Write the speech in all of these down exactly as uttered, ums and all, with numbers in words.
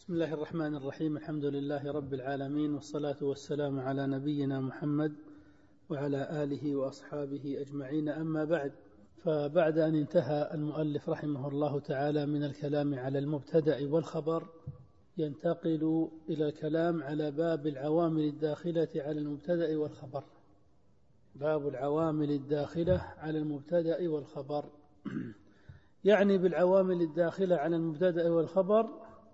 بسم الله الرحمن الرحيم. الحمد لله رب العالمين، والصلاة والسلام على نبينا محمد وعلى آله وأصحابه أجمعين، أما بعد. فبعد أن انتهى المؤلف رحمه الله تعالى من الكلام على المبتدأ والخبر، ينتقل إلى الكلام على باب العوامل الداخلة على المبتدأ والخبر. باب العوامل الداخلة على المبتدأ والخبر. يعني بالعوامل الداخلة على المبتدأ والخبر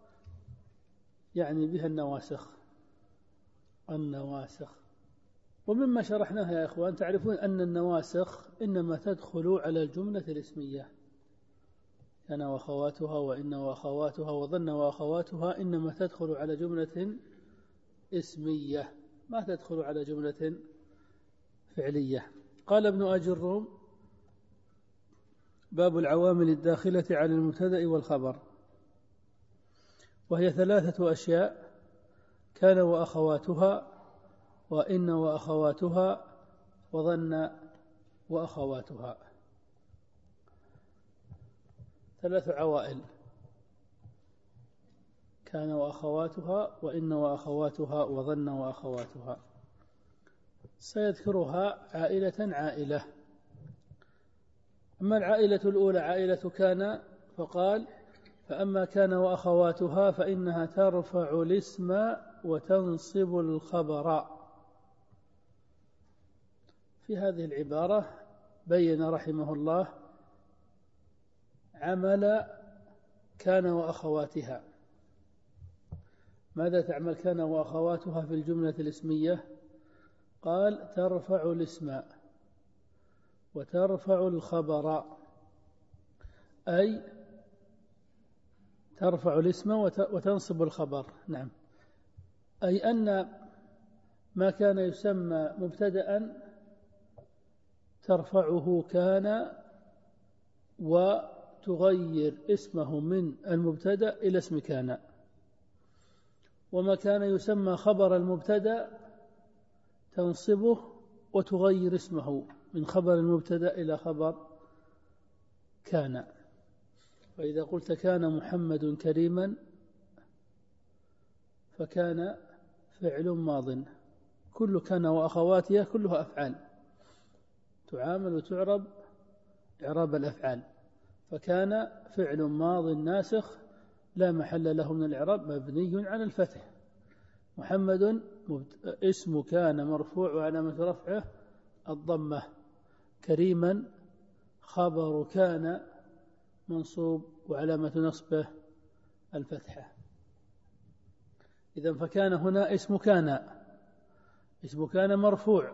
يعني بها النواسخ النواسخ ومما شرحناه يا إخوان، تعرفون أن النواسخ إنما تدخل على الجملة الاسمية، كان وأخواتها وإن وأخواتها وظن وأخواتها، إنما تدخل على جملة اسمية، ما تدخل على جملة فعلية. قال ابن أجي الروم: باب العوامل الداخلة على المبتدأ والخبر، وهي ثلاثة أشياء: كان وأخواتها، وإن وأخواتها، وظن وأخواتها. ثلاث عوائل: كان وأخواتها، وإن وأخواتها، وظن وأخواتها. سيذكرها عائلة عائلة. أما العائلة الأولى عائلة كان، فقال: فأما كان وأخواتها فإنها ترفع الاسم وتنصب الخبر. في هذه العبارة بين رحمه الله عمل كان وأخواتها. ماذا تعمل كان وأخواتها في الجملة الاسمية؟ قال: ترفع الاسم وترفع الخبر، أي ترفع الاسم وتنصب الخبر. نعم، أي أن ما كان يسمى مبتدأ ترفعه كان وتغير اسمه من المبتدأ إلى اسم كان، وما كان يسمى خبر المبتدأ تنصبه وتغير اسمه من خبر المبتدأ إلى خبر كان. فإذا قلت كان محمد كريما فكان فعل ماض، كل كان وأخواتها كلها أفعال تعامل وتعرب إعراب الأفعال، فكان فعل ماض ناسخ لا محل له من الإعراب، مبني على الفتح. محمد اسم كان مرفوع وعلامة رفعه الضمة. كريما خبر كان منصوب وعلامة نصبه الفتحة. إذن فكان هنا اسم كان اسم كان مرفوع.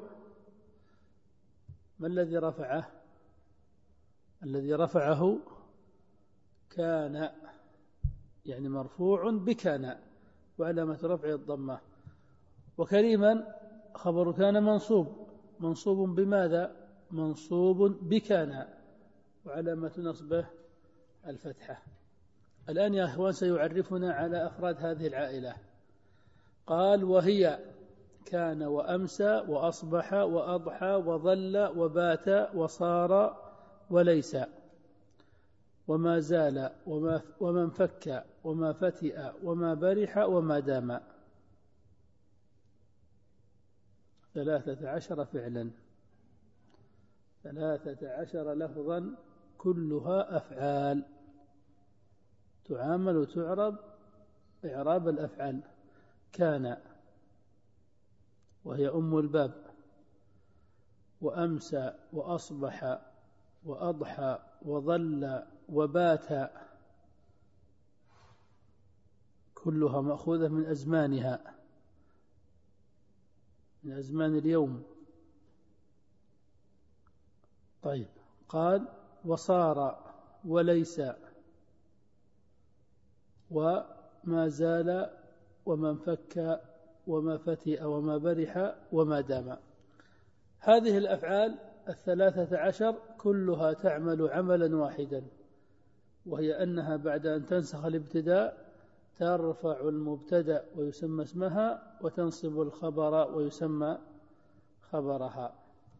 ما الذي رفعه؟ الذي رفعه كان، يعني مرفوع بكان وعلامة رفعه الضمة. وكريما خبر كان منصوب منصوب بماذا؟ منصوب بكان وعلامة نصبه الفتحة. الآن يا أخوان سيعرفنا على أفراد هذه العائلة. قال: وهي كان وأمسى وأصبح وأضحى وظل وبات وصار وليس وما زال وما وما انفك وما فتئ وما برح وما دام. ثلاثة عشر فعلا، ثلاثة عشر لفظا، كلها أفعال تعامل وتعرب إعراب الأفعال. كان وهي أم الباب، وأمسى وأصبح وأضحى وظل وبات، كلها مأخوذة من أزمانها، من أزمان اليوم. طيب، قال: وصار وليس وما زال وما انفك وما فتئ وما برح وما دام. هذه الأفعال الثلاثة عشر كلها تعمل عملا واحدا، وهي أنها بعد أن تنسخ الابتداء ترفع المبتدأ ويسمى اسمها، وتنصب الخبر ويسمى خبرها.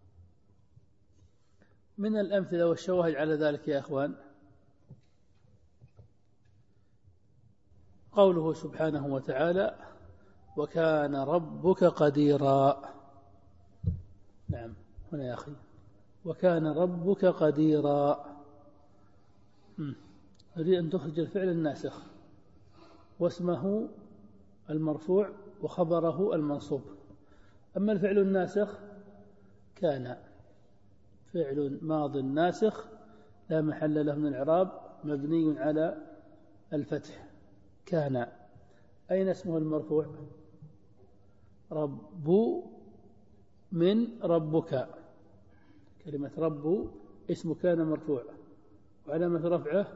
من الأمثلة والشواهد على ذلك يا أخوان: قوله سبحانه وتعالى وكان ربك قديرا. نعم هنا يا أخي وكان ربك قديرا. أريد أن تخرج الفعل الناسخ واسمه المرفوع وخبره المنصوب. أما الفعل الناسخ كان فعل ماض ناسخ لا محل له من الإعراب مبني على الفتح. كان أين اسمه المرفوع؟ رب من ربك. كلمة رب اسم كان مرفوع وعلامة رفعه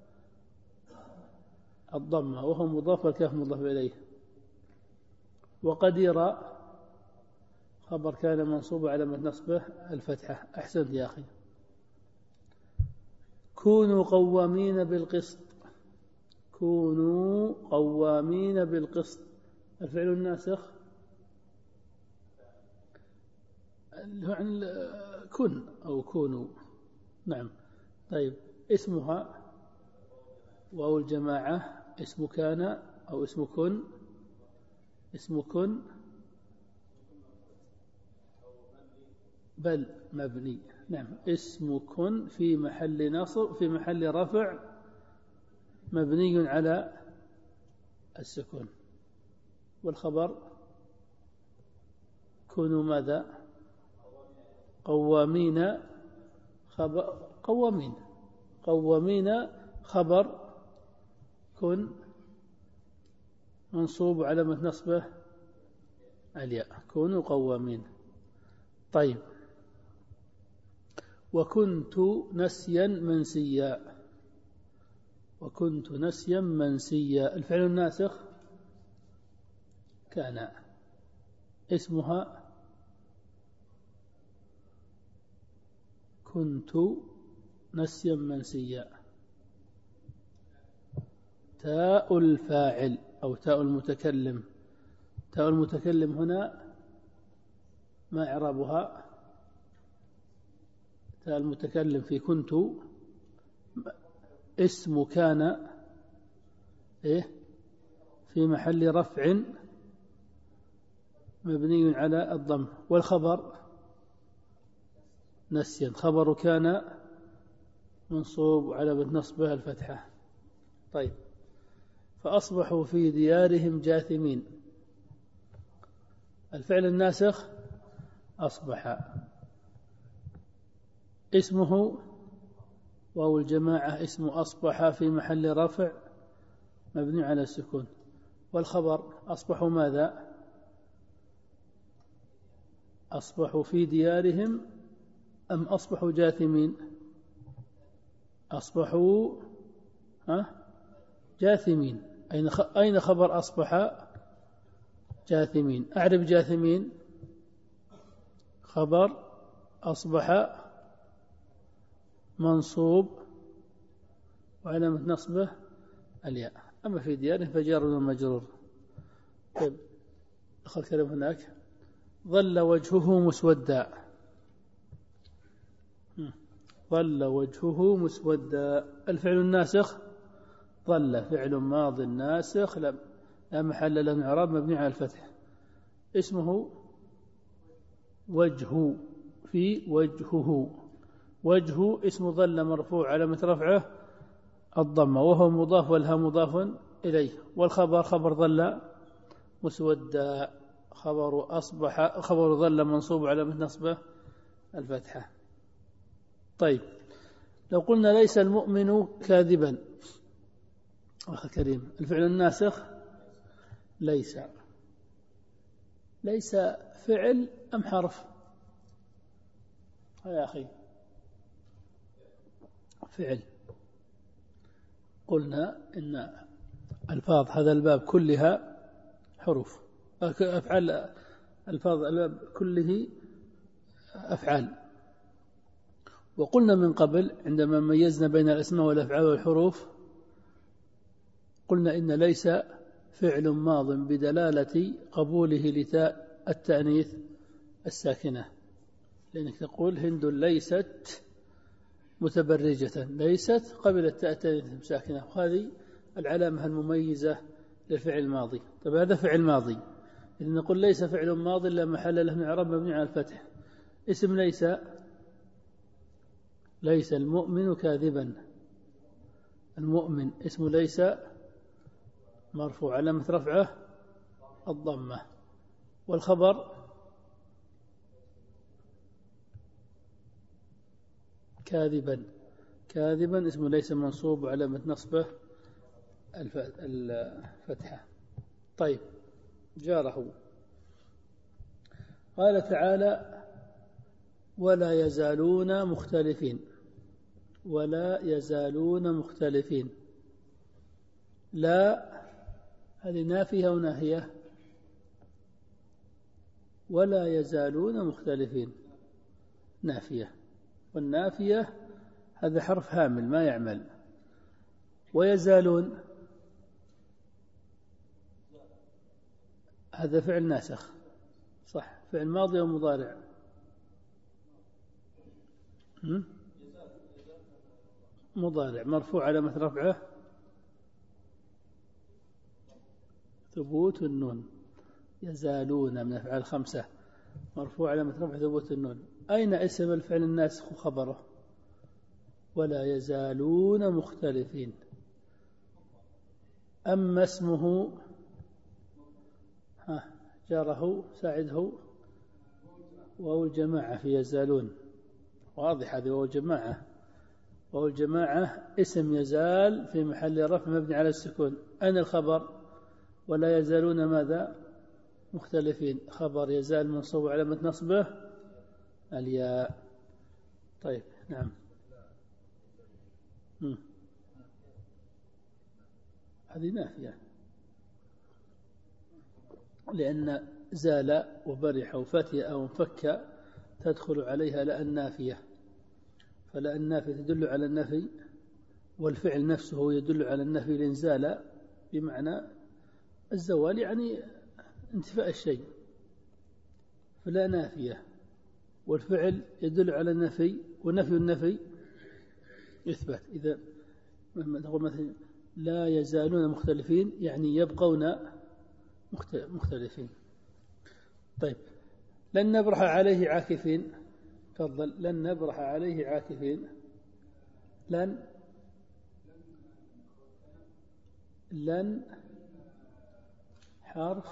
الضمة وهو مضاف والكاف مضاف إليه. وقدير خبر كان منصوب علامة نصبه الفتحة. أحسنت يا أخي. كونوا قوامين بالقسط. كونوا قوامين بالقسط الفعل الناسخ كن أو كونوا. نعم طيب اسمها واو الجماعة اسم كان أو اسم كن. اسم كن بل مبني. نعم اسم كن في محل نصب في محل رفع مبني على السكون. والخبر كونوا ماذا؟ قوامين. خبر قوامين قوامين خبر كن منصوب علامة نصبه الياء. كونوا قوامين. طيب وكنت نسيا منسيا. وكنت نسيا منسيا الفعل الناسخ كان اسمها كنت نسيا منسيا. تاء الفاعل أو تاء المتكلم. تاء المتكلم هنا ما إعرابها؟ تاء المتكلم في كنت اسم كان إيه في محل رفع مبني على الضم. والخبر نسيا خبر كان منصوب على نصبه الفتحة. طيب فأصبحوا في ديارهم جاثمين الفعل الناسخ أصبح اسمه واو الجماعة اسم أصبح في محل رفع مبني على السكون. والخبر أصبحوا ماذا؟ أصبحوا في ديارهم أم أصبحوا جاثمين؟ أصبحوا ها جاثمين. أين أين خبر أصبح؟ جاثمين. أعرف جاثمين خبر أصبح منصوب وعلامة نصبه الياء. أما في دياره فجار ومجرور. طيب أخذ كلمة هناك ظل وجهه مسودا. ظل وجهه مسودا الفعل الناسخ ظل فعل ماض ناسخ لا محل له من إعراب مبني على الفتح. اسمه وجه في وجهه. وجه اسم ظل مرفوع علامة رفعه الضمة وهو مضاف والها مضاف إليه. والخبر خبر ظل مسودا خبر أصبح خبر ظل منصوب علامة نصبه الفتحة. طيب لو قلنا ليس المؤمن كاذبا أخي الكريم الفعل الناسخ ليس. ليس فعل أم حرف؟ يا أخي فعل. قلنا إن ألفاظ هذا الباب كلها حروف. أفعال ألفاظ الباب كله أفعال. وقلنا من قبل عندما ميزنا بين الأسماء والأفعال والحروف قلنا إن ليس فعل ماض بدلالة قبوله لتاء التأنيث الساكنة. لأنك تقول هند ليست متبرجة. ليست قبلت تاء التأنيث الساكنة وهذه العلامة المميزة للفعل الماضي. طيب هذا فعل ماضي، إذا نقول ليس فعل ماضي لا محل له من إعراب مبني على الفتح. اسم ليس، ليس المؤمن كاذبا. المؤمن اسم ليس مرفوع علامة رفعه الضمة. والخبر كاذبا، كاذبا اسم ليس منصوب وعلامة نصبه الفتحة. طيب جاره. قال تعالى ولا يزالون مختلفين، ولا يزالون مختلفين. لا هذه نافية وناهية. ولا يزالون مختلفين نافية، والنافية هذا حرف هامل ما يعمل. ويزالون هذا فعل ناسخ، صح؟ فعل ماضي ومضارع. مضارع مرفوع علامة رفعه ثبوت النون. يزالون من أفعال خمسة مرفوع علامة رفعه ثبوت النون. أين اسم الفعل الناسخ وخبره؟ ولا يزالون مختلفين. أما اسمه ها جاره ساعده وهو الجماعة في يزالون، واضح هذه وهو الجماعة. وهو الجماعة اسم يزال في محل رفع مبني على السكون. أين الخبر؟ ولا يزالون ماذا؟ مختلفين. خبر يزال منصوب علامة نصبه الياء. طيب نعم. مم. هذه نافية، لأن زال وبرح وفتي أو انفك تدخل عليها لا النافية، فلا النافية تدل على النفي، والفعل نفسه يدل على النفي لانزال بمعنى الزوال، يعني انتفاء الشيء، فلا نافية. والفعل يدل على النفي، ونفي النفي يثبت. إذا تقول مثلا لا يزالون مختلفين يعني يبقون مختلفين. طيب لن نبرح عليه عاكفين. تفضل. لن نبرح عليه عاكفين. لن لن حرف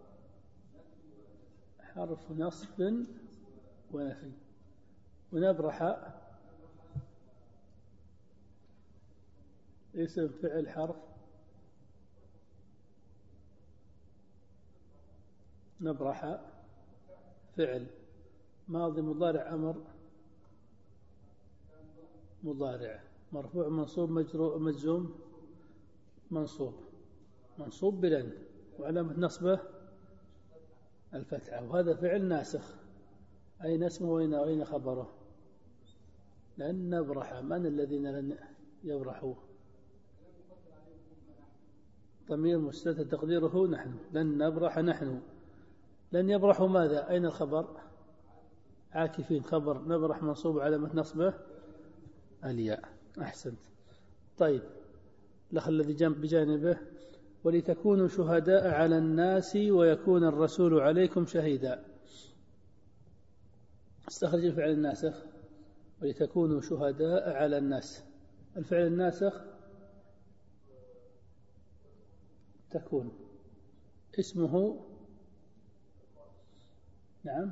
حرف نصب ونفي. ونبرح اسم فعل حرف نبرح فعل ماضي مضارع أمر مضارع مرفوع منصوب مجرور مجزوم منصوب منصوب بلن وعلامة نصبه الفتحة. وهذا فعل ناسخ. أين اسمه وأين أين خبره؟ لن نبرح. من الذين لن يبرحوا؟ ضمير مستتر تقديره نحن. لن نبرح نحن. لن يبرحوا ماذا؟ أين الخبر؟ عاكفين. خبر نبرح منصوب علامة نصبه الياء. أحسنت. طيب الأخ الذي جنب بجانبه ولتكونوا شهداء على الناس ويكون الرسول عليكم شهيدا. استخرج الفعل الناسخ. ولتكونوا شهداء على الناس. الفعل الناسخ تكون اسمه نعم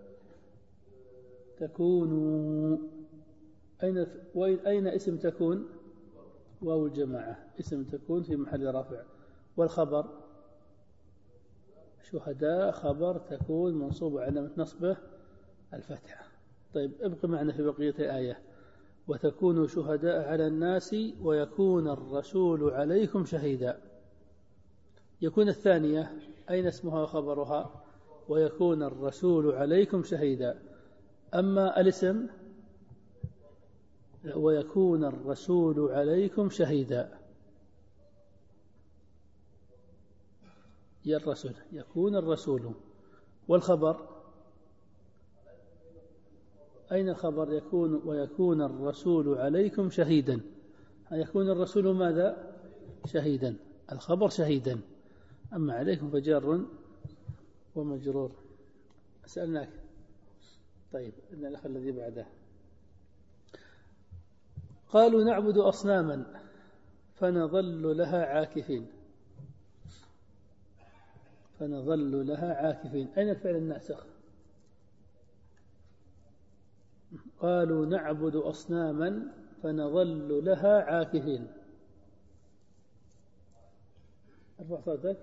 تكونوا. أين أين اسم تكون؟ واو الجماعة. اسم تكون في محل رفع. والخبر شهداء خبر تكون منصوب علامة نصبه الفتحة. طيب ابقى معنا في بقية الآية. وتكونوا شهداء على الناس ويكون الرسول عليكم شهيدا. يكون الثانية أين اسمها وخبرها؟ ويكون الرسول عليكم شهيدا. أما الاسم ويكون الرسول عليكم شهيدا. يا الرسول يكون الرسول. والخبر أين الخبر؟ يكون ويكون الرسول عليكم شهيدا. يكون الرسول ماذا؟ شهيدا. الخبر شهيدا. أما عليكم فجار ومجرور. سألناك. طيب إن الأخ الذي بعده قالوا نعبد أصناما فنظل لها عاكفين. فنظل لها عاكفين، أين الفعل الناسخ؟ قالوا نعبد أصناما فنظل لها عاكفين. ارفع صوتك.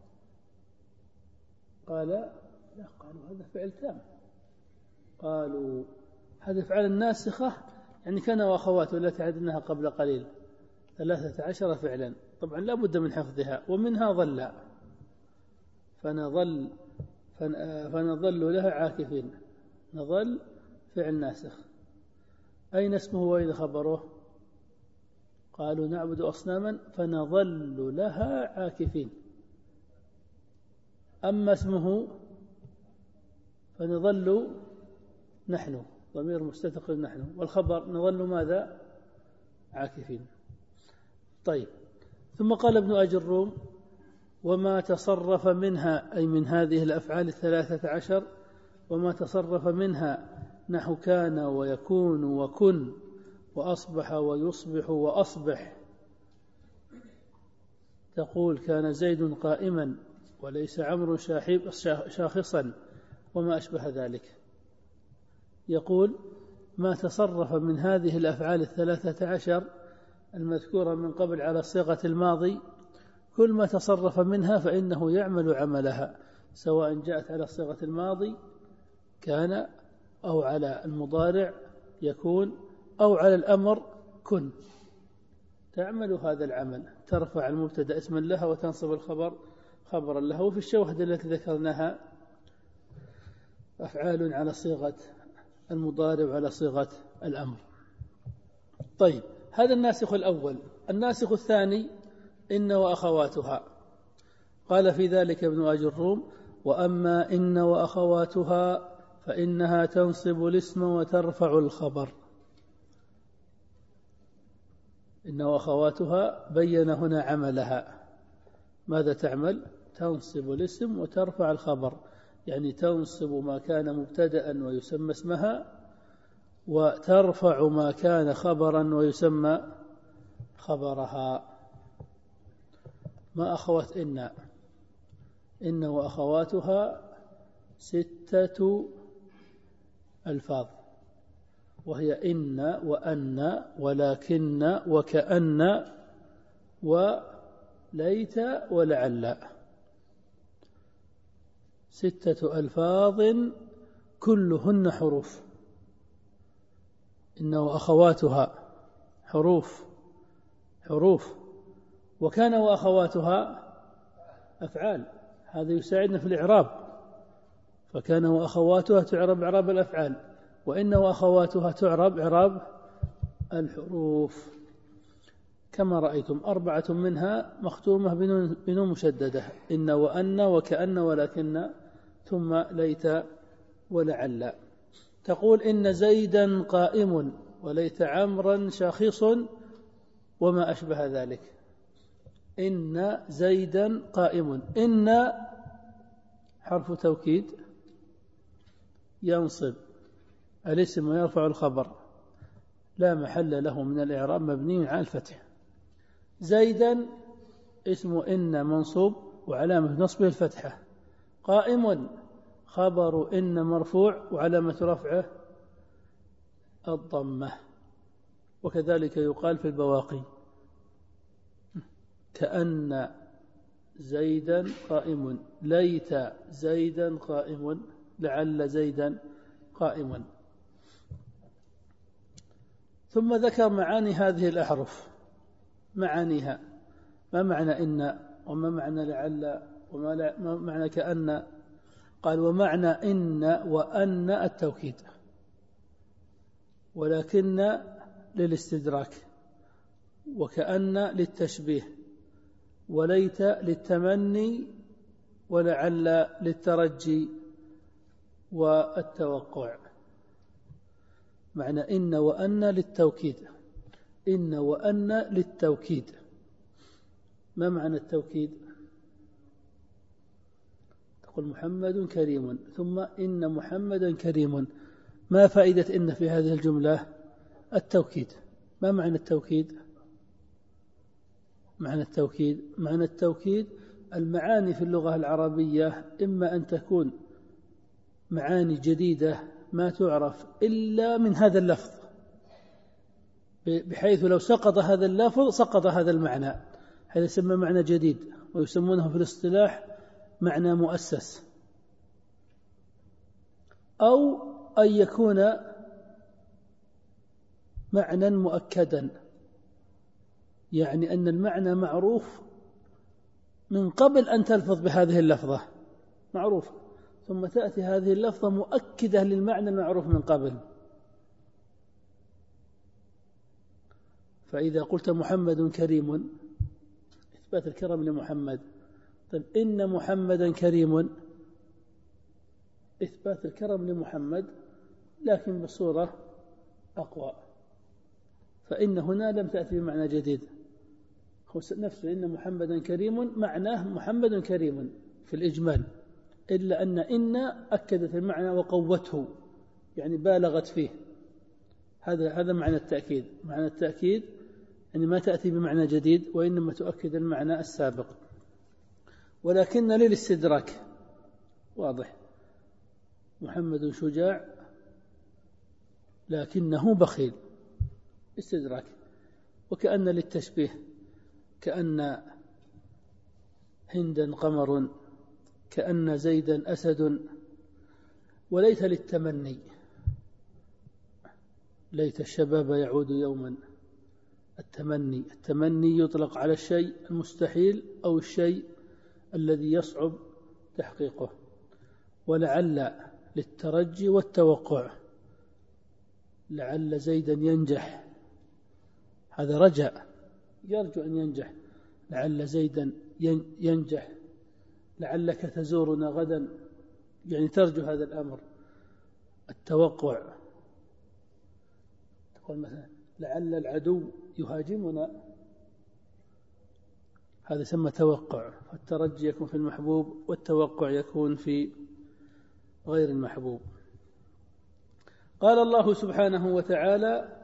قال لا، قالوا هذا فعل تام. قالوا هذا فعل الناسخة، يعني كان وأخواته التي عدناها قبل قليل ثلاثة عشر فعلا، طبعا لا بد من حفظها، ومنها ظل. فنظل فنظل لها عاكفين. نظل فعل ناسخ. أين اسمه وأين خبره؟ قالوا نعبد أصناما فنظل لها عاكفين. أما اسمه فنظل نحن، ضمير مستتر نحن، والخبر نظل ماذا؟ عاكفين. طيب، ثم قال ابن أجروم وما تصرف منها، أي من هذه الأفعال الثلاثة عشر، وما تصرف منها نحو كان ويكون وكن وأصبح ويصبح وأصبح. تقول كان زيد قائما وليس عمرو شاخصا وما أشبه ذلك. يقول ما تصرف من هذه الأفعال الثلاثة عشر المذكورة من قبل على صيغة الماضي، كل ما تصرف منها فإنه يعمل عملها، سواء جاءت على صيغة الماضي كان، أو على المضارع يكون، أو على الأمر كن، تعمل هذا العمل. ترفع المبتدأ اسما لها وتنصب الخبر خبرا لها. وفي الشواهد التي ذكرناها أفعال على صيغة المضارع وعلى صيغة الأمر. طيب، هذا الناسخ الأول. الناسخ الثاني إن وأخواتها. قال في ذلك ابن أجروم وأما إن وأخواتها فإنها تنصب الاسم وترفع الخبر. إن وأخواتها بين هنا عملها، ماذا تعمل؟ تنصب الاسم وترفع الخبر، يعني تنصب ما كان مبتدأ ويسمى اسمها، وترفع ما كان خبرا ويسمى خبرها. ما أخوات إن؟ إن وأخواتها ستة ألفاظ، وهي إن وأن ولكن وكأن وليت ولعل. ستة ألفاظ كلهن حروف. إن وأخواتها حروف حروف وكان وأخواتها أفعال. هذا يساعدنا في الإعراب. فكان وأخواتها تعرب إعراب الأفعال، وإن وأخواتها تعرب إعراب الحروف. كما رأيتم أربعة منها مختومة بنون مشددة، إن وأن وكأن ولكن ثم ليت ولعل. تقول إن زيدا قائم وليت عمرا شاخص وما أشبه ذلك. إن زيدا قائم، إن حرف توكيد ينصب الاسم ويرفع الخبر، لا محل له من الإعراب، مبني على الفتح. زيدا اسم إن منصوب وعلامة نصبه الفتحة. قائم خبر إن مرفوع وعلامة رفعه الضمة. وكذلك يقال في البواقي كأن زيدا قائم، ليت زيدا قائم، لعل زيدا قائم. ثم ذكر معاني هذه الأحرف، معانيها. ما معنى إن، وما معنى لعل، وما معنى كأن؟ قال ومعنى إن وأن التوكيد، ولكن للاستدراك، وكأن للتشبيه، وليت للتمني، ولعل للترجي والتوقع. معنى إن وأن للتوكيد، إن وأن للتوكيد. ما معنى التوكيد؟ تقول محمد كريم ثم إن محمدا كريم. ما فائدة إن في هذه الجملة؟ التوكيد. ما معنى التوكيد؟ معنى التوكيد معنى التوكيد المعاني في اللغة العربية إما أن تكون معاني جديدة ما تعرف إلا من هذا اللفظ، بحيث لو سقط هذا اللفظ سقط هذا المعنى، هذا يسمى معنى جديد، ويسمونه في الاصطلاح معنى مؤسس. أو أن يكون معنى مؤكدا، يعني أن المعنى معروف من قبل أن تلفظ بهذه اللفظة، معروف، ثم تأتي هذه اللفظة مؤكدة للمعنى المعروف من قبل. فإذا قلت محمد كريم إثبات الكرم لمحمد. طيب إن محمدا كريم إثبات الكرم لمحمد لكن بصورة أقوى، فإن هنا لم تأتي بمعنى جديد، نفسه إن محمدا كريم معناه محمد كريم في الإجمال، إلا أن إن أكدت المعنى وقوته، يعني بالغت فيه. هذا هذا معنى التأكيد. معنى التأكيد يعني ما تأتي بمعنى جديد وإنما تؤكد المعنى السابق. ولكن للاستدراك واضح، محمد شجاع لكنه بخيل، استدراك. وكأن للتشبيه، كأن هندا قمر، كأن زيدا أسد. وليت للتمني، ليت الشباب يعود يوما. التمني التمني يطلق على الشيء المستحيل أو الشيء الذي يصعب تحقيقه. ولعل للترجي والتوقع، لعل زيدا ينجح، هذا رجاء، يرجو أن ينجح. لعل زيدا ينجح، لعلك تزورنا غدا، يعني ترجو هذا الأمر. التوقع تقول مثلا لعل العدو يهاجمنا، هذا يسمى توقع. فالترجي يكون في المحبوب والتوقع يكون في غير المحبوب. قال الله سبحانه وتعالى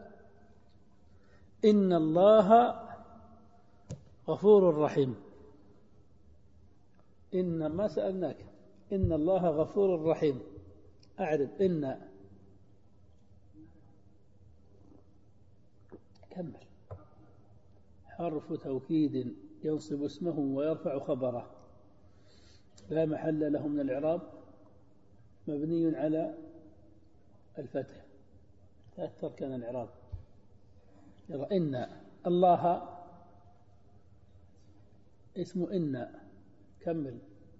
إن الله غفور رحيم. إن ما سألناك، إن الله غفور رحيم. أعرف إن كمل حرف توكيد ينصب اسمه ويرفع خبره، لا محل له من الإعراب، مبني على الفتح، تأثر كان الإعراب. يرى إن الله اسم إن كمل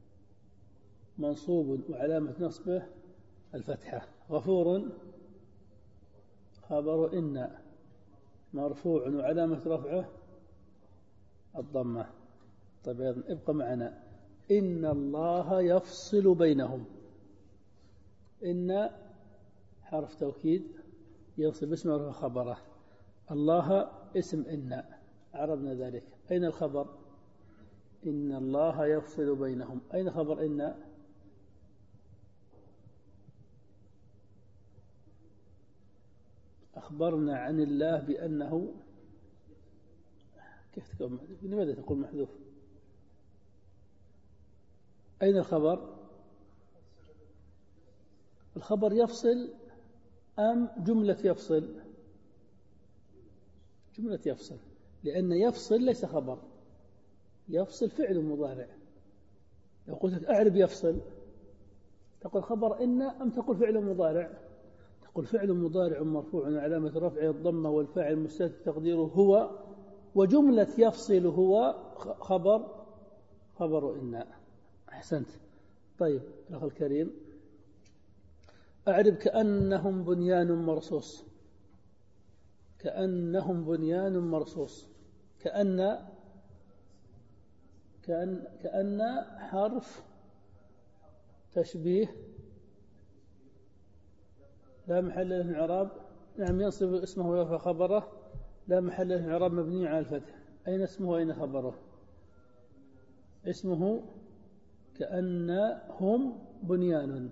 منصوب وعلامة نصبه الفتحة، غفور خبر إن مرفوع وعلامة رفعه الضمة. طيب ابقى معنا. إن الله يفصل بينهم. إن حرف توكيد ينصب اسمه ورفع خبره. الله اسم إن، عربنا ذلك. أين الخبر؟ إن الله يفصل بينهم. أين خبر إن؟ أخبرنا عن الله بأنه، كيف تقول، لماذا تقول محذوف؟ أين الخبر؟ الخبر يفصل أم جملة يفصل؟ جملة يفصل، لأن يفصل ليس خبر، يفصل فعل مضارع. لو قلت لك أعرب يفصل تقول خبر إن أم تقول فعل مضارع؟ تقول فعل مضارع مرفوع وعلامة رفعه الضمة والفاعل مستتر تقديره هو، وجملة يفصل هو خبر خبر إن. أحسنت. طيب الأخ الكريم، أعرب كأنهم بنيان مرصوص. كأنهم بنيان مرصوص. كأن كأن كأن حرف تشبيه لا محل له من إعراب. نعم ينصب اسمه ويرفع خبره، لا محل له من إعراب، مبني على الفتح. أين اسمه وأين خبره؟ اسمه كأنهم بنيان.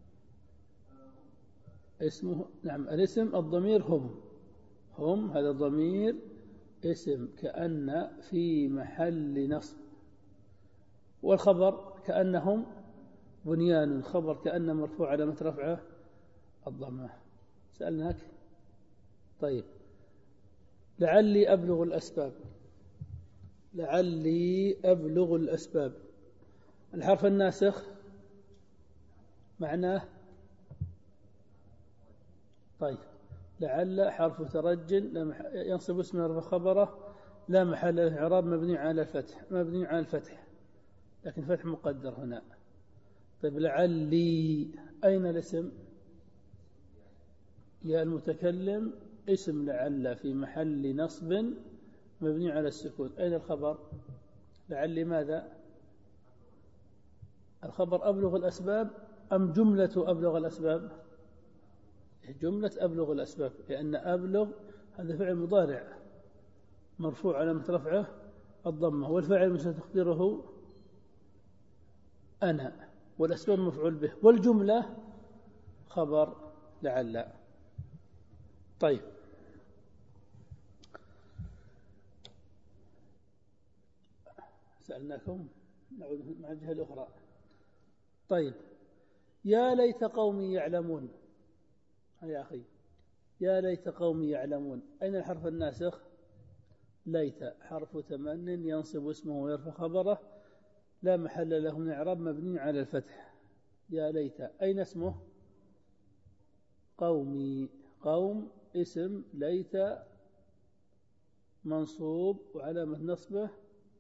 اسمه نعم الاسم الضمير هم هم هذا الضمير اسم كأن في محل نصب، والخبر كأنهم بنيان، خبر كأن مرفوع علامة رفعه الضمة. سألناك. طيب لعلي أبلغ الأسباب. لعلي أبلغ الأسباب. الحرف الناسخ معناه طيب لعل حرف ترج ينصب اسم خبره لا محل له إعراب مبني على الفتح مبني على الفتح لكن فتح مقدر هنا. طيب لعلي أين الاسم؟ يا المتكلم اسم لعل في محل نصب مبني على السكون. أين الخبر؟ لعلي ماذا؟ الخبر أبلغ الأسباب أم جملة أبلغ الأسباب؟ جملة أبلغ الأسباب، لأن أبلغ هذا فعل مضارع مرفوع علامة رفعه الضمة، والفاعل مش تقديره أنا، والأسباب مفعول به، والجملة خبر لعل. طيب سألناكم نعود مع الجهة الأخرى. طيب يا ليت قومي يعلمون. يا أخي يا ليت قومي يعلمون. أين الحرف الناسخ؟ ليت حرف تمن ينصب اسمه ويرفع خبره لا محل له من إعراب مبني على الفتح. يا ليت أين اسمه؟ قومي. قوم اسم ليت منصوب وعلامة نصبه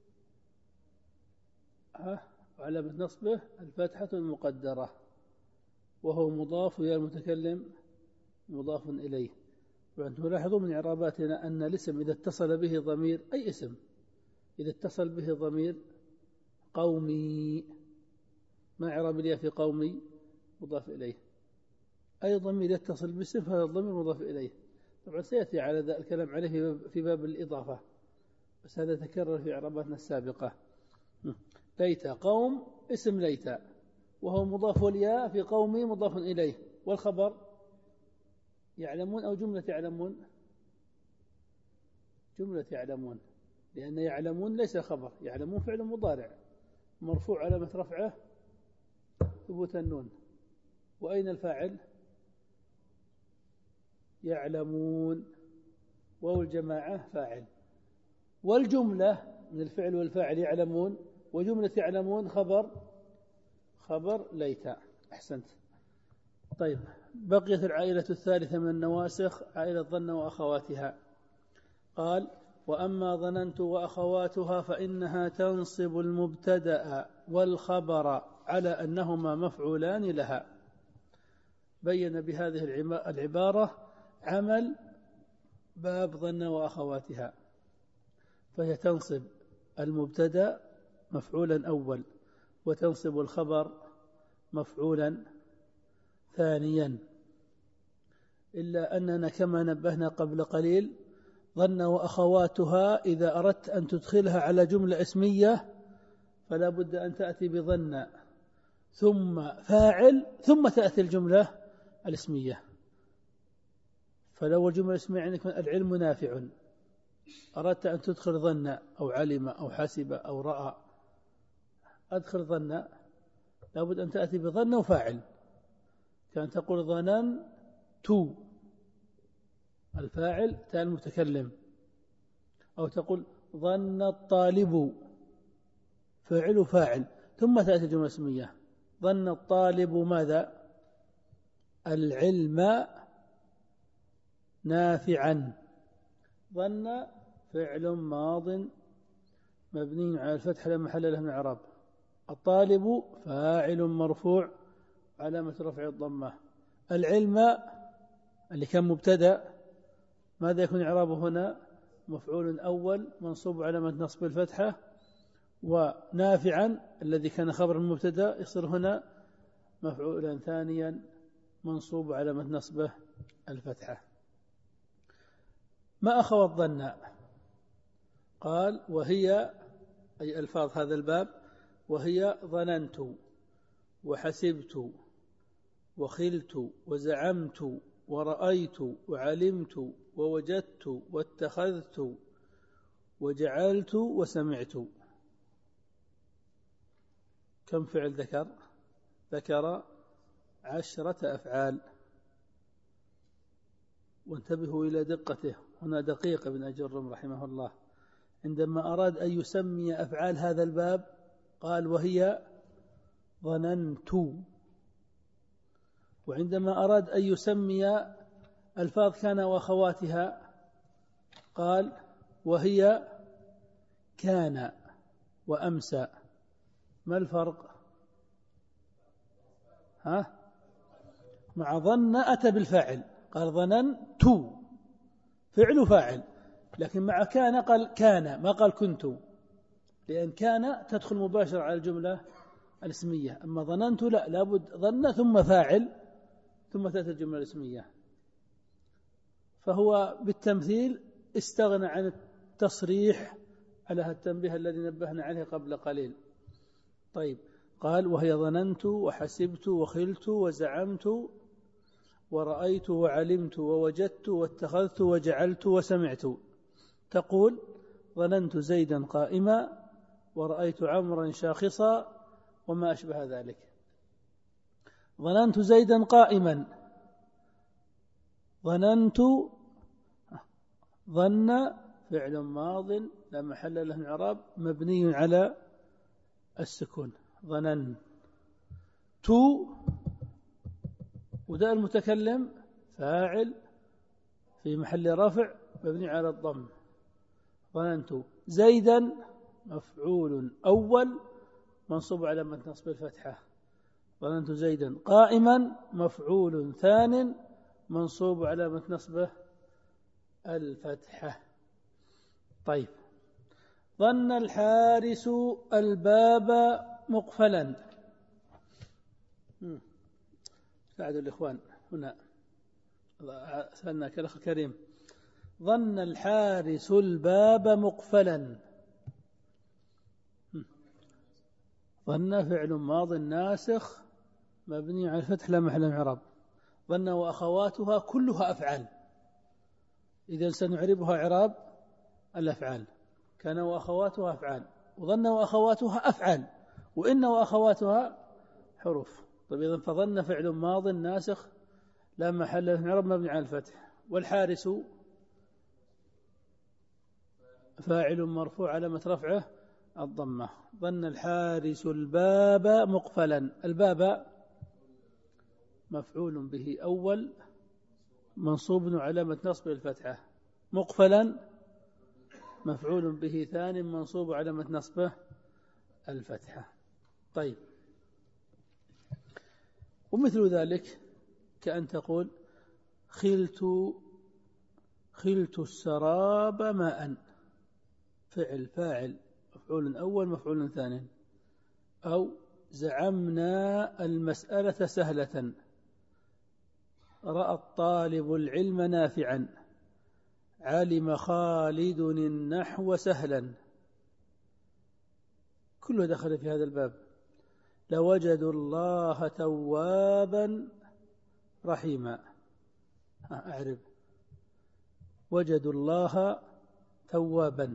ها وعلامة نصبه الفتحة المقدرة وهو مضاف ويا المتكلم مضاف إليه. وأنتم تلاحظوا من إعراباتنا أن الاسم إذا اتصل به ضمير أي اسم إذا اتصل به ضمير قومي ما إعراب الياء في قومي؟ مضاف إليه. أي ضمير يتصل باسم فهذا الضمير مضاف إليه. طبعا سيأتي على ذا الكلام عليه في باب الإضافة بس هذا تكرر في إعراباتنا السابقة. ليت قوم اسم ليت وهو مضاف الياء في قومي مضاف إليه، والخبر يعلمون أو جملة يعلمون؟ جملة يعلمون، لأن يعلمون ليس خبر، يعلمون فعل مضارع مرفوع علامة رفعه ثبوت النون. وأين الفاعل؟ يعلمون واو الجماعة فاعل، والجملة من الفعل والفاعل يعلمون، وجملة يعلمون خبر خبر ليت. أحسنت. طيب بقيت العائلة الثالثة من النواسخ عائلة ظن وأخواتها. قال وأما ظننت وأخواتها فإنها تنصب المبتدأ والخبر على أنهما مفعولان لها. بين بهذه العبارة عمل باب ظن وأخواتها، فهي تنصب المبتدأ مفعولا أول وتنصب الخبر مفعولا ثانيا، إلا أننا كما نبهنا قبل قليل ظن وأخواتها إذا أردت أن تدخلها على جملة اسمية فلا بد أن تأتي بظن ثم فاعل ثم تأتي الجملة الاسمية. فلو الجملة الاسمية عندك العلم نافع، أردت أن تدخل ظن أو علم أو حسب أو رأى، أدخل ظن لابد أن تأتي بظن وفاعل. كان تقول ظننت الفاعل تاء المتكلم، أو تقول ظن الطالب فعل فاعل ثم تأتي الجملة الاسمية. ظن الطالب ماذا؟ العلم نافعا. ظن فعل ماض مبني على الفتح لا محل له من إعراب. الطالب فاعل مرفوع علامة رفع الضمة. العلم اللي كان مبتدأ ماذا يكون إعرابه هنا؟ مفعول أول منصوب علامة نصب الفتحة، ونافعا الذي كان خبر المبتدأ يصير هنا مفعولا ثانيا منصوب علامة نصبه الفتحة. ما أخوات ظن؟ قال وهي أي ألفاظ هذا الباب وهي ظننت وحسبت وخلت وزعمت ورأيت وعلمت ووجدت واتخذت وجعلت وسمعت. كم فعل ذكر؟ ذكر عشرة أفعال. وانتبهوا إلى دقته، هنا دقيق ابن أجرم رحمه الله عندما أراد أن يسمي أفعال هذا الباب قال وهي ظننت، وعندما أراد أن يسمي ألفاظ كان وأخواتها قال وهي كان وأمسى. ما الفرق؟ ها؟ مع ظن أتى بالفاعل، قال ظننت فعل فاعل، لكن مع كان قال كان، ما قال كنت، لأن كان تدخل مباشرة على الجملة الاسمية، أما ظننت لا، لابد ظن ثم فاعل ثم تأتي الجملة الاسمية. فهو بالتمثيل استغنى عن التصريح على التنبيه الذي نبهنا عليه قبل قليل. طيب، قال وهي ظننت وحسبت وخلت وزعمت ورأيت وعلمت ووجدت واتخذت وجعلت وسمعت. تقول ظننت زيدا قائما ورأيت عمرا شاخصا وما أشبه ذلك. ظننت زيدا قائما، ظننت ظن فعل ماض لا محل له من إعراب مبني على السكون، ظننت وداء المتكلم فاعل في محل رفع مبني على الضم. ظننت زيدا مفعول أول منصوب على علامة نصب الفتحة. ظننت زيدا قائما مفعول ثان منصوب على علامة نصبه الفتحة. طيب، ظن الحارس الباب مقفلا. ساعدوا الإخوان هنا، سألناك الأخ الكريم. ظن الحارس الباب مقفلا. ظن فعل ماض ناسخ مبني على الفتح لا محل من إعراب. ظن وأخواتها كلها أفعال، إذا سنعربها إعراب الأفعال. كان وأخواتها أفعال، وظن وأخواتها أفعال، وإن وأخواتها حروف. طيب، إذن فظن فعل ماض ناسخ لا محل له من إعراب مبني على الفتح. والحارس فاعل مرفوع علامة رفعه الضمة. ظن الحارس الباب مقفلا. الباب مفعول به أول منصوب علامة نصب الفتحة. مقفلا مفعول به ثاني منصوب علامة نصبه الفتحة. طيب، ومثل ذلك كأن تقول خلت خلت السراب ماء، فعل فاعل مفعول أول مفعول ثاني. أو زعمنا المسألة سهلة، رأى الطالب العلم نافعا، علم خالد النحو سهلا. كله دخل في هذا الباب. لوجدوا الله توابا رحيما. أعرب وجدوا الله توابا.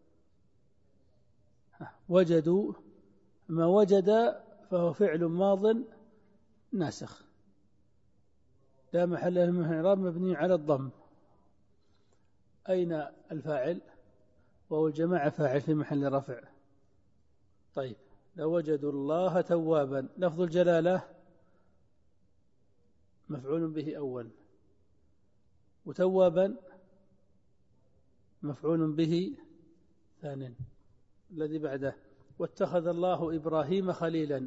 وجدوا ما وجد فهو فعل ماض ناسخ لا محل له من إعراب مبني على الضم. أين الفاعل؟ وهو الجماعة فاعل في محل رفع. طيب، لوجدوا الله توابا، لفظ الجلالة مفعول به أول، وتوابا مفعول به ثاني الذي بعده. واتخذ الله إبراهيم خليلا.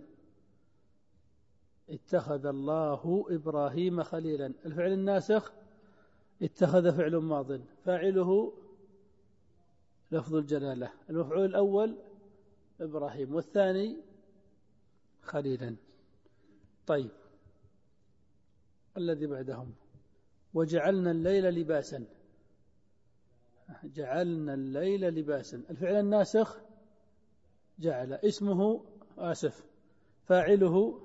اتخذ الله إبراهيم خليلا، الفعل الناسخ اتخذ فعل ماض فاعله لفظ الجلالة، المفعول الأول إبراهيم والثاني خليلا. طيب، الذي بعدهم وجعلنا الليل لباسا. جعلنا الليل لباسا، الفعل الناسخ جعل، اسمه آسف فاعله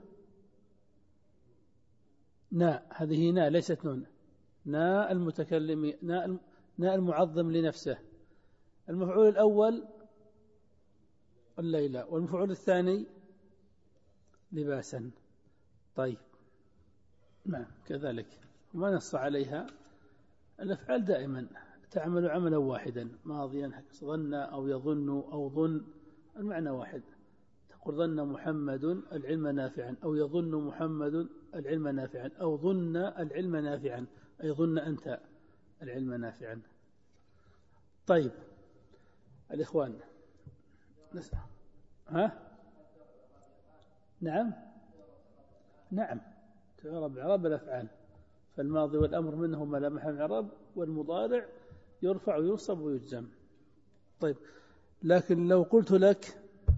ناء، هذه ناء ليست نون، ناء المتكلم، ناء ناء المعظم لنفسه. المفعول الأول الليلة، والمفعول الثاني لباسا. طيب نعم كذلك، وما نص عليها. الأفعال دائما تعمل عملا واحدا، ماضيا ظن أو يظن أو ظن، المعنى واحد. تقول ظن محمد العلم نافعا، أو يظن محمد العلم نافعا، أو ظن العلم نافعا، أي ظن أنت العلم نافعا. طيب الإخوان نسأل. ها نعم نعم تعرب إعراب الأفعال، فالماضي والأمر منهما لا محل إعراب، والمضارع يرفع وينصب ويجزم. طيب لكن لو قلت لك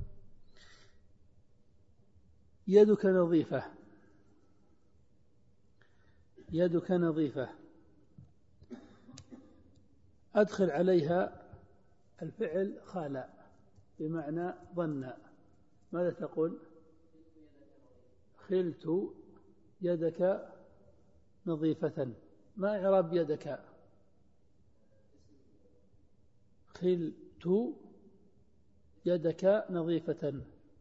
يدك نظيفة، يدك نظيفة، أدخل عليها الفعل خالع بمعنى ظن، ماذا تقول؟ خلت يدك نظيفة. ما إعراب يدك؟ خلت يدك نظيفة،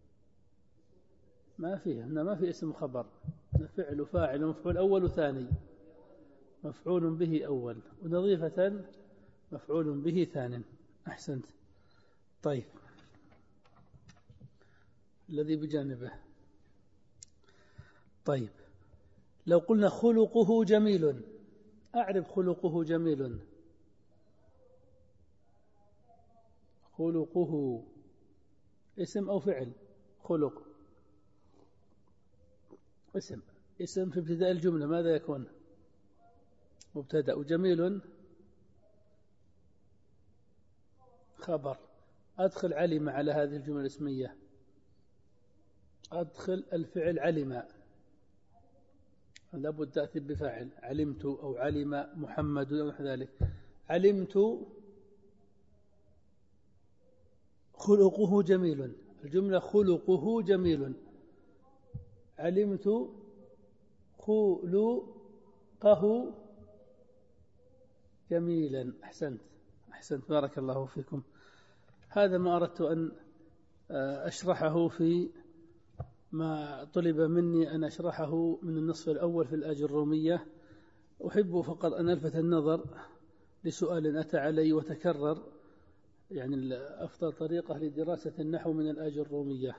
ما فيه هنا، ما في اسم خبر، فعل فاعل مفعول أول وثاني، مفعول به أول، ونظيفة مفعول به ثاني. أحسنت. طيب الذي بجانبه. طيب لو قلنا خلقه جميل، أعرف خلقه جميل. خلقه اسم أو فعل؟ خلق اسم، اسم في ابتداء الجملة ماذا يكون؟ مبتدأ، وجميل خبر. أدخل علم على هذه الجملة الاسمية، أدخل الفعل علم، لابد تأتي بفاعل، علمت أو علم محمد أو نحو ذلك. علمت خلقه جميل، الجملة خلقه جميل، علمت خلقه جميلا. أحسنت أحسنت بارك الله فيكم. هذا ما أردت أن أشرحه في ما طلب مني أن أشرحه من النصف الأول في الآجرومية. أحب فقط أن ألفت النظر لسؤال أتى علي وتكرر، يعني أفضل طريقة لدراسة النحو من الآجرومية.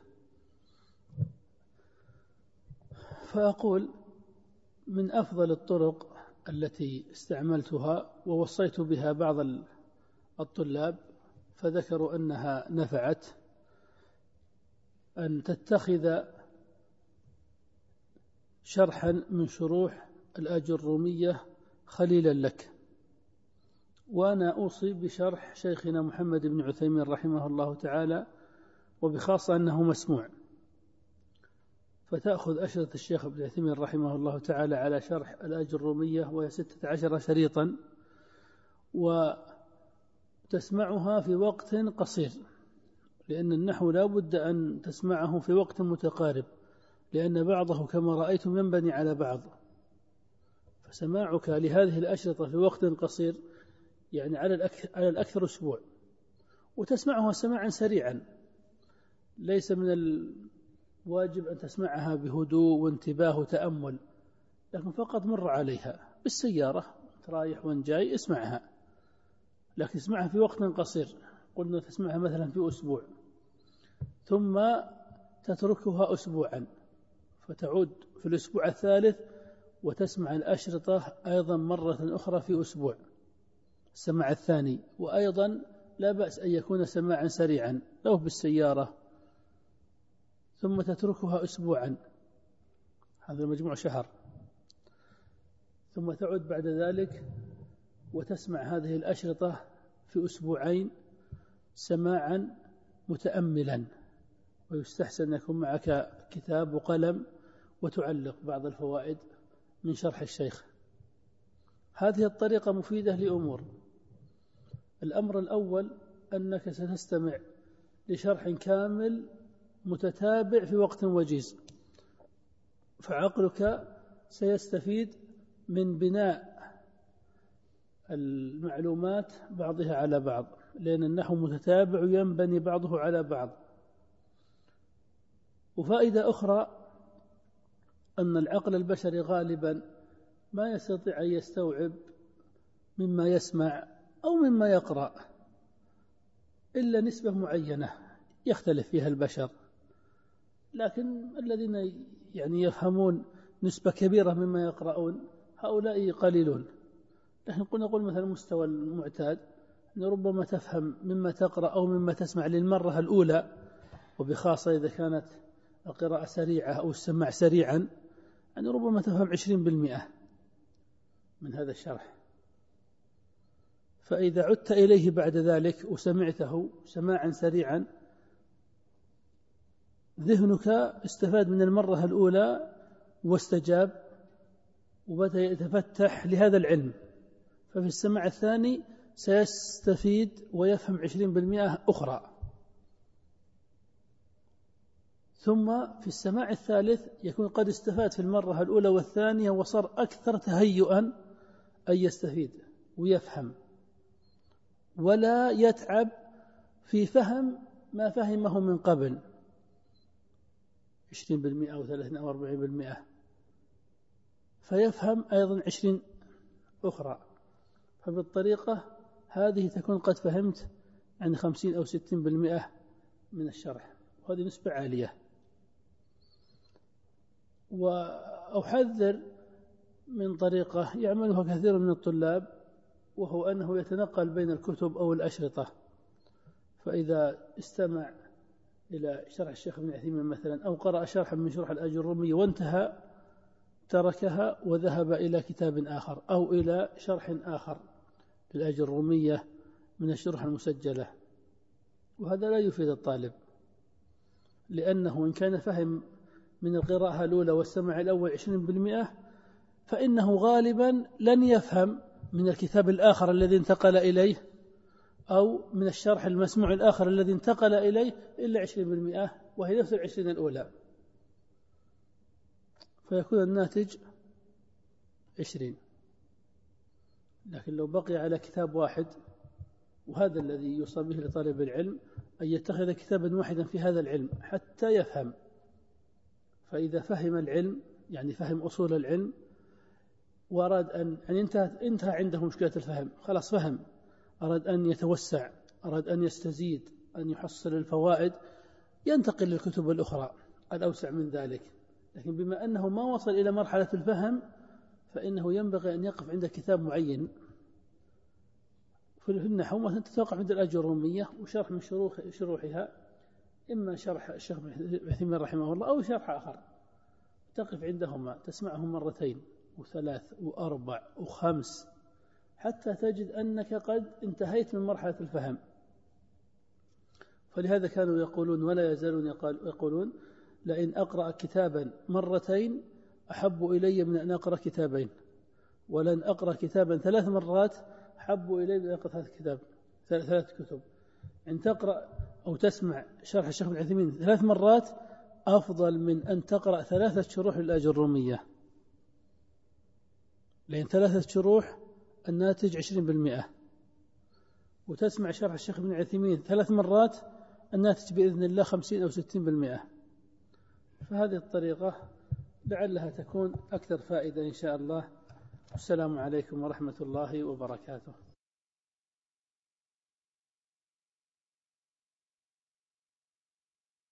فأقول من أفضل الطرق التي استعملتها ووصيت بها بعض الطلاب فذكروا أنها نفعت، أن تتخذ شرحا من شروح الآجرومية خليلا لك. وأنا أوصي بشرح شيخنا محمد بن عثيمين رحمه الله تعالى، وبخاصة أنه مسموع، فتأخذ أشرطة الشيخ ابن عثيمين رحمه الله تعالى على شرح الآجرومية، وهي ستة عشر شريطا، وتسمعها في وقت قصير، لأن النحو لا بد أن تسمعه في وقت متقارب، لأن بعضه كما رأيتم ينبني على بعض. فسماعك لهذه الأشرطة في وقت قصير يعني على الأكثر, على الأكثر أسبوع، وتسمعها سماعا سريعا، ليس من الواجب أن تسمعها بهدوء وانتباه وتأمل، لكن فقط مر عليها بالسيارة رايح وان جاي اسمعها، لكن اسمعها في وقت قصير، قلنا تسمعها مثلا في أسبوع، ثم تتركها أسبوعا، فتعود في الأسبوع الثالث وتسمع الأشرطة أيضا مرة أخرى في أسبوع، السماع الثاني. وأيضا لا بأس أن يكون سماعا سريعا لو بالسيارة، ثم تتركها أسبوعا، هذا المجموع شهر، ثم تعود بعد ذلك وتسمع هذه الأشرطة في أسبوعين سماعا متأملا، ويستحسن أن يكون معك كتاب وقلم وتعلق بعض الفوائد من شرح الشيخ. هذه الطريقة مفيدة لأمور. الأمر الأول أنك ستستمع لشرح كامل متتابع في وقت وجيز، فعقلك سيستفيد من بناء المعلومات بعضها على بعض، لأن النحو متتابع ينبني بعضه على بعض. وفائدة أخرى أن العقل البشري غالبا ما يستطيع أن يستوعب مما يسمع أو مما يقرأ إلا نسبة معينة يختلف فيها البشر، لكن الذين يعني يفهمون نسبة كبيرة مما يقرؤون هؤلاء قليلون. نحن قلنا نقول مثلا المستوى المعتاد أن ربما تفهم مما تقرأ أو مما تسمع للمرة الأولى، وبخاصة إذا كانت القراءة سريعة أو السماع سريعا، يعني ربما تفهم عشرين بالمئة من هذا الشرح. فإذا عدت إليه بعد ذلك وسمعته سماعا سريعا، ذهنك استفاد من المرة الأولى واستجاب وبدأ يتفتح لهذا العلم، ففي السماع الثاني سيستفيد ويفهم عشرين بالمئة أخرى. ثم في السماع الثالث يكون قد استفاد في المرة الأولى والثانية وصار أكثر تهيئا أن يستفيد ويفهم، ولا يتعب في فهم ما فهمه من قبل عشرين بالمئة أو ثلاثين أو أربعين بالمئة، فيفهم أيضا عشرين أخرى. فبالطريقة هذه تكون قد فهمت عن خمسين أو ستين بالمئة من الشرح، وهذه نسبة عالية. وأحذر من طريقة يعملها كثير من الطلاب، وهو أنه يتنقل بين الكتب أو الأشرطة، فإذا استمع إلى شرح الشيخ ابن عثيمين مثلا أو قرأ شرحا من شرح الآجرمية وانتهى تركها وذهب إلى كتاب آخر أو إلى شرح آخر للآجرمية من الشرح المسجلة، وهذا لا يفيد الطالب، لأنه إن كان فهم من القراءة الأولى والسمع الأول عشرين بالمئة فإنه غالبا لن يفهم من الكتاب الآخر الذي انتقل إليه أو من الشرح المسموع الآخر الذي انتقل إليه إلا عشرين بالمئة، وهي نفس العشرين الأولى، فيكون الناتج عشرين. لكن لو بقي على كتاب واحد، وهذا الذي يوصى به لطالب العلم أن يتخذ كتابا واحدا في هذا العلم حتى يفهم، فإذا فهم العلم يعني فهم أصول العلم وأراد أن يعني انتهى, انتهى عنده مشكلة الفهم، خلاص فهم، أراد أن يتوسع، أراد أن يستزيد، أن يحصل الفوائد، ينتقل للكتب الأخرى الأوسع من ذلك. لكن بما أنه ما وصل إلى مرحلة الفهم فإنه ينبغي أن يقف عند كتاب معين. في النحو مثلا تتوقف عند الآجرمية وشرح من شروح شروحها، إما شرح الشيخ ابن عثيمين رحمه الله أو شرح آخر، تقف عندهما تسمعهم مرتين وثلاث وأربع وخمس حتى تجد أنك قد انتهيت من مرحلة الفهم. فلهذا كانوا يقولون ولا يزالون يقولون لئن أقرأ كتابا مرتين أحب إلي من أن أقرأ كتابين، ولن أقرأ كتابا ثلاث مرات أحب إلي من أن أقرأ ثلاث كتاب ثلاث كتب. أن تقرأ أو تسمع شرح الشيخ ابن عثيمين ثلاث مرات أفضل من أن تقرأ ثلاثة شروح للآجرمية، لأن ثلاثة شروح الناتج عشرين بالمئة، وتسمع شرح الشيخ ابن عثيمين ثلاث مرات الناتج بإذن الله خمسين أو ستين بالمئة. فهذه الطريقة لعلها تكون أكثر فائدة إن شاء الله. السلام عليكم ورحمة الله وبركاته.